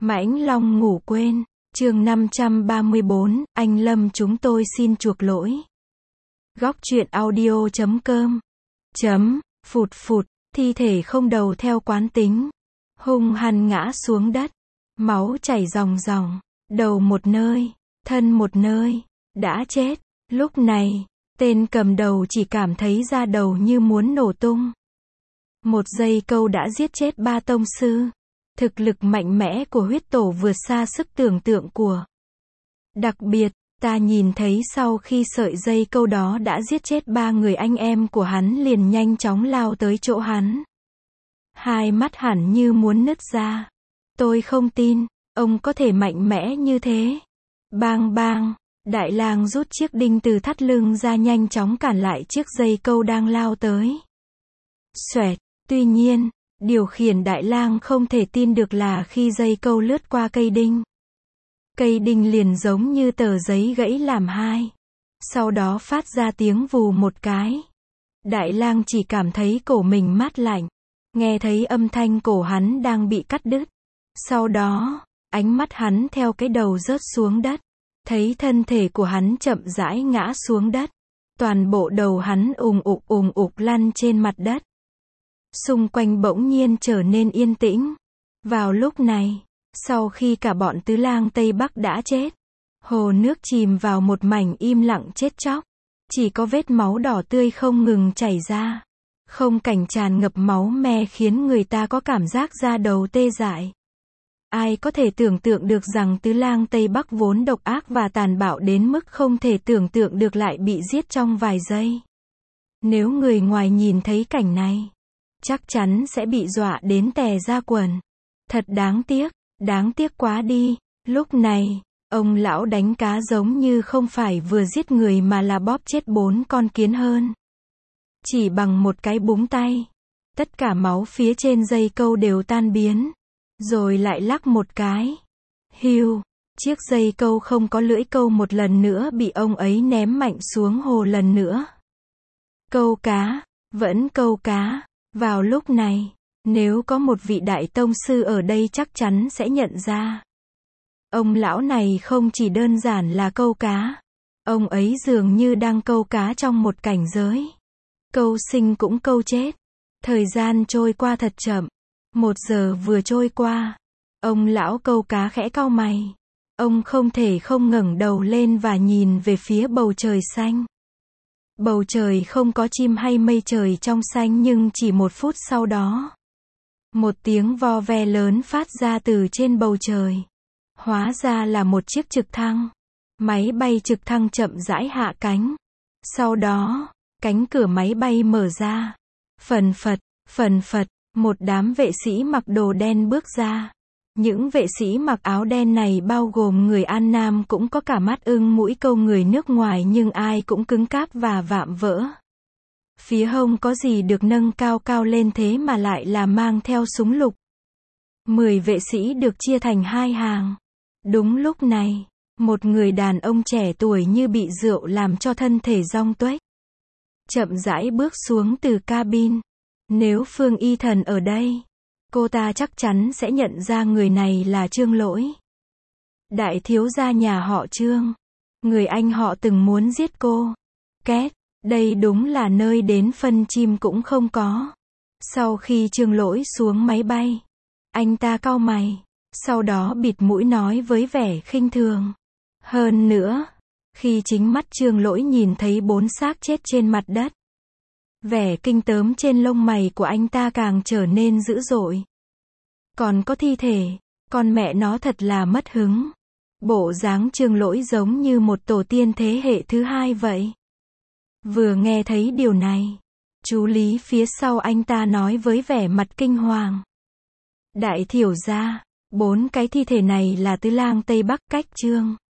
Mãnh Long ngủ quên, chương 534, anh Lâm chúng tôi xin chuộc lỗi. Góc truyện audio.com Phụt phụt, thi thể không đầu theo quán tính. Hung hăng ngã xuống đất. Máu chảy ròng ròng. Đầu một nơi, thân một nơi. Đã chết. Lúc này, tên cầm đầu chỉ cảm thấy da đầu như muốn nổ tung. Một giây câu đã giết chết 3 tông sư. Thực lực mạnh mẽ của huyết tổ vượt xa sức tưởng tượng của. Đặc biệt, ta nhìn thấy sau khi sợi dây câu đó đã giết chết 3 người anh em của hắn liền nhanh chóng lao tới chỗ hắn. Hai mắt hẳn như muốn nứt ra. Tôi không tin, ông có thể mạnh mẽ như thế. Bang bang, Đại Lang rút chiếc đinh từ thắt lưng ra nhanh chóng cản lại chiếc dây câu đang lao tới. Xoẹt, tuy nhiên, điều khiển Đại Lang không thể tin được là khi dây câu lướt qua cây đinh liền giống như tờ giấy gãy làm hai. Sau đó phát ra tiếng vù một cái. Đại Lang chỉ cảm thấy cổ mình mát lạnh. Nghe thấy âm thanh cổ hắn đang bị cắt đứt. Sau đó, ánh mắt hắn theo cái đầu rớt xuống đất. Thấy thân thể của hắn chậm rãi ngã xuống đất. Toàn bộ đầu hắn ùng ục lăn trên mặt đất. Xung quanh bỗng nhiên trở nên yên tĩnh. Vào lúc này, sau khi cả bọn Tứ Lang Tây Bắc đã chết, hồ nước chìm vào một mảnh im lặng chết chóc. Chỉ có vết máu đỏ tươi không ngừng chảy ra. Không cảnh tràn ngập máu me khiến người ta có cảm giác da đầu tê dại. Ai có thể tưởng tượng được rằng Tứ Lang Tây Bắc vốn độc ác và tàn bạo đến mức không thể tưởng tượng được lại bị giết trong vài giây. Nếu người ngoài nhìn thấy cảnh này, chắc chắn sẽ bị dọa đến tè ra quần. Thật đáng tiếc quá đi. Lúc này, ông lão đánh cá giống như không phải vừa giết người mà là bóp chết 4 con kiến hơn. Chỉ bằng một cái búng tay, tất cả máu phía trên dây câu đều tan biến. Rồi lại lắc một cái. Hiu, chiếc dây câu không có lưỡi câu một lần nữa bị ông ấy ném mạnh xuống hồ lần nữa. Câu cá, vẫn câu cá. Vào lúc này, nếu có một vị đại tông sư ở đây chắc chắn sẽ nhận ra. Ông lão này không chỉ đơn giản là câu cá. Ông ấy dường như đang câu cá trong một cảnh giới. Câu sinh cũng câu chết. Thời gian trôi qua thật chậm. 1 giờ vừa trôi qua. Ông lão câu cá khẽ cau mày. Ông không thể không ngẩng đầu lên và nhìn về phía bầu trời xanh. Bầu trời không có chim hay mây trời trong xanh nhưng chỉ 1 phút sau đó. Một tiếng vo ve lớn phát ra từ trên bầu trời. Hóa ra là một chiếc trực thăng. Máy bay trực thăng chậm rãi hạ cánh. Sau đó, cánh cửa máy bay mở ra. Phần phật, một đám vệ sĩ mặc đồ đen bước ra. Những vệ sĩ mặc áo đen này bao gồm người An Nam cũng có cả mắt ưng mũi câu người nước ngoài nhưng ai cũng cứng cáp và vạm vỡ. Phía hông có gì được nâng cao lên thế mà lại là mang theo súng lục. 10 vệ sĩ được chia thành 2 hàng. Đúng lúc này, một người đàn ông trẻ tuổi như bị rượu làm cho thân thể rong tuếch. Chậm rãi bước xuống từ cabin. Nếu Phương Y Thần ở đây, cô ta chắc chắn sẽ nhận ra người này là Trương Lỗi. Đại thiếu gia nhà họ Trương. Người anh họ từng muốn giết cô. Két, đây đúng là nơi đến phân chim cũng không có. Sau khi Trương Lỗi xuống máy bay, anh ta cau mày, sau đó bịt mũi nói với vẻ khinh thường. Hơn nữa, khi chính mắt Trương Lỗi nhìn thấy 4 xác chết trên mặt đất, vẻ kinh tởm trên lông mày của anh ta càng trở nên dữ dội. Còn có thi thể, con mẹ nó thật là mất hứng. Bộ dáng Trương Lỗi giống như một tổ tiên thế hệ thứ 2 vậy. Vừa nghe thấy điều này, chú Lý phía sau anh ta nói với vẻ mặt kinh hoàng. Đại thiểu gia, 4 cái thi thể này là Tứ Lang Tây Bắc cách Trương